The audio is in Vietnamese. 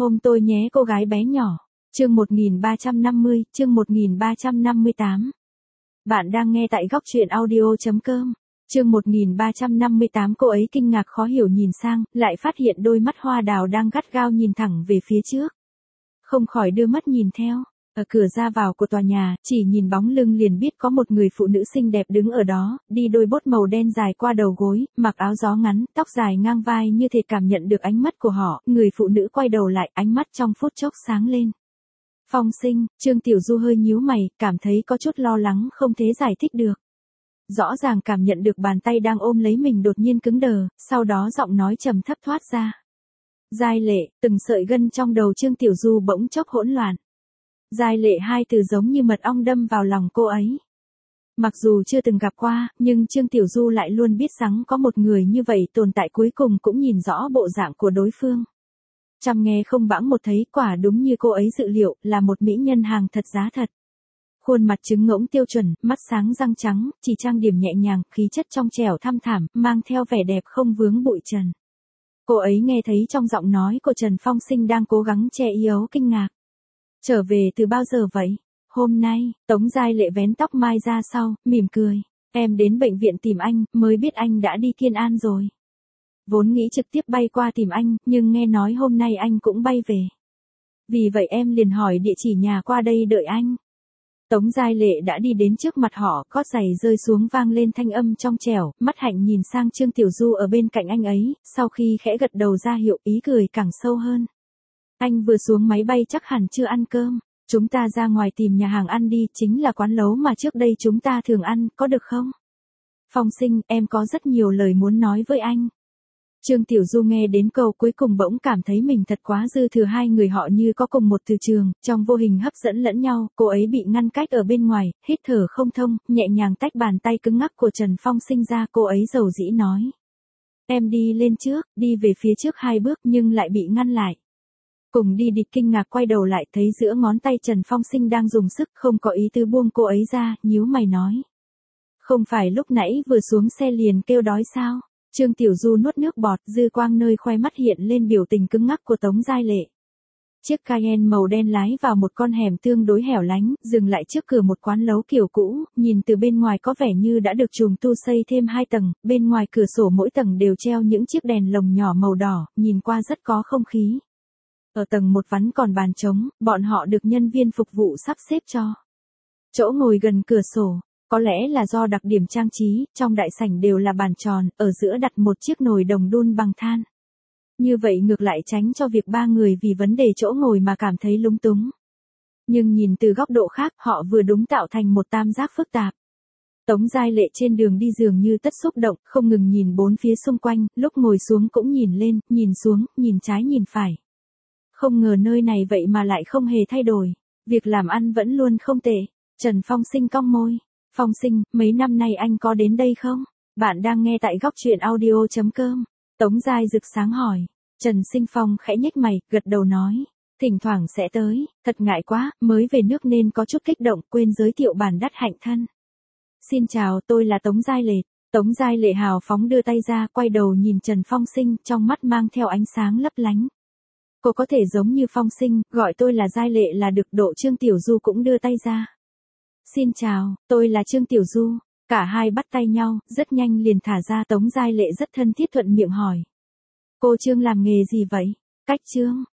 Ôm tôi nhé cô gái bé nhỏ. Chương 1350, chương 1358. Bạn đang nghe tại góc truyện audio.com. Chương 1358. Cô ấy kinh ngạc khó hiểu nhìn sang, lại phát hiện đôi mắt hoa đào đang gắt gao nhìn thẳng về phía trước. Không khỏi đưa mắt nhìn theo. Ở cửa ra vào của tòa nhà, chỉ nhìn bóng lưng liền biết có một người phụ nữ xinh đẹp đứng ở đó, đi đôi bốt màu đen dài qua đầu gối, mặc áo gió ngắn, tóc dài ngang vai như thể cảm nhận được ánh mắt của họ, người phụ nữ quay đầu lại, ánh mắt trong phút chốc sáng lên. Phong Sinh, Trương Tiểu Du hơi nhíu mày, cảm thấy có chút lo lắng không thể giải thích được. Rõ ràng cảm nhận được bàn tay đang ôm lấy mình đột nhiên cứng đờ, sau đó giọng nói trầm thấp thoát ra. Giai Lệ, từng sợi gân trong đầu Trương Tiểu Du bỗng chốc hỗn loạn. Giai Lệ, hai từ giống như mật ong đâm vào lòng cô ấy. Mặc dù chưa từng gặp qua, nhưng Trương Tiểu Du lại luôn biết rằng có một người như vậy tồn tại, cuối cùng cũng nhìn rõ bộ dạng của đối phương. Chăm nghe không bẵng một thấy, quả đúng như cô ấy dự liệu, là một mỹ nhân hàng thật giá thật. Khuôn mặt trứng ngỗng tiêu chuẩn, mắt sáng răng trắng, chỉ trang điểm nhẹ nhàng, khí chất trong trẻo thăm thẳm, mang theo vẻ đẹp không vướng bụi trần. Cô ấy nghe thấy trong giọng nói của Trần Phong Sinh đang cố gắng che giấu kinh ngạc. Trở về từ bao giờ vậy? Hôm nay, Tống Giai Lệ vén tóc mai ra sau, mỉm cười. Em đến bệnh viện tìm anh, mới biết anh đã đi Kiên An rồi. Vốn nghĩ trực tiếp bay qua tìm anh, nhưng nghe nói hôm nay anh cũng bay về. Vì vậy em liền hỏi địa chỉ nhà qua đây đợi anh. Tống Giai Lệ đã đi đến trước mặt họ, gót giày rơi xuống vang lên thanh âm trong trẻo, mắt hạnh nhìn sang Trương Tiểu Du ở bên cạnh anh ấy, sau khi khẽ gật đầu ra hiệu, ý cười càng sâu hơn. Anh vừa xuống máy bay chắc hẳn chưa ăn cơm, chúng ta ra ngoài tìm nhà hàng ăn đi, chính là quán lấu mà trước đây chúng ta thường ăn, có được không? Phong Sinh, em có rất nhiều lời muốn nói với anh. Trương Tiểu Du nghe đến câu cuối cùng bỗng cảm thấy mình thật quá dư thừa, hai người họ như có cùng một từ trường, trong vô hình hấp dẫn lẫn nhau, cô ấy bị ngăn cách ở bên ngoài, hít thở không thông, nhẹ nhàng tách bàn tay cứng ngắc của Trần Phong Sinh ra, cô ấy dầu dĩ nói. Em đi lên trước, đi về phía trước 2 bước nhưng lại bị ngăn lại. Cùng đi địch kinh ngạc quay đầu lại thấy giữa ngón tay Trần Phong Sinh đang dùng sức, không có ý tư buông cô ấy ra, nhíu mày nói. Không phải lúc nãy vừa xuống xe liền kêu đói sao? Trương Tiểu Du nuốt nước bọt, dư quang nơi khoe mắt hiện lên biểu tình cứng ngắc của Tống Giai Lệ. Chiếc Cayenne màu đen lái vào một con hẻm tương đối hẻo lánh, dừng lại trước cửa một quán lấu kiểu cũ, nhìn từ bên ngoài có vẻ như đã được trùng tu xây thêm 2 tầng, bên ngoài cửa sổ mỗi tầng đều treo những chiếc đèn lồng nhỏ màu đỏ, nhìn qua rất có không khí. Ở tầng 1 vắng còn bàn trống, bọn họ được nhân viên phục vụ sắp xếp cho chỗ ngồi gần cửa sổ. Có lẽ là do đặc điểm trang trí, trong đại sảnh đều là bàn tròn, ở giữa đặt một chiếc nồi đồng đun bằng than. Như vậy ngược lại tránh cho việc 3 người vì vấn đề chỗ ngồi mà cảm thấy lúng túng. Nhưng nhìn từ góc độ khác, họ vừa đúng tạo thành một tam giác phức tạp. Tống Giai Lệ trên đường đi dường như tất xúc động, không ngừng nhìn bốn phía xung quanh, lúc ngồi xuống cũng nhìn lên, nhìn xuống, nhìn trái nhìn phải. Không ngờ nơi này vậy mà lại không hề thay đổi. Việc làm ăn vẫn luôn không tệ. Trần Phong Sinh cong môi. Phong Sinh, mấy năm nay anh có đến đây không? Bạn đang nghe tại góc truyện audio.com. Tống Giai rực sáng hỏi. Trần Sinh Phong khẽ nhếch mày, gật đầu nói. Thỉnh thoảng sẽ tới, thật ngại quá, mới về nước nên có chút kích động, quên giới thiệu bản đắt hạnh thân. Xin chào, tôi là Tống Giai Lệ. Tống Giai Lệ hào phóng đưa tay ra, quay đầu nhìn Trần Phong Sinh, trong mắt mang theo ánh sáng lấp lánh. Cô có thể giống như Phong Sinh, gọi tôi là Giai Lệ là được. Độ Trương Tiểu Du cũng đưa tay ra. Xin chào, tôi là Trương Tiểu Du. Cả hai bắt tay nhau, rất nhanh liền thả ra. Tống Giai Lệ rất thân thiết thuận miệng hỏi. Cô Trương làm nghề gì vậy? Cách Trương,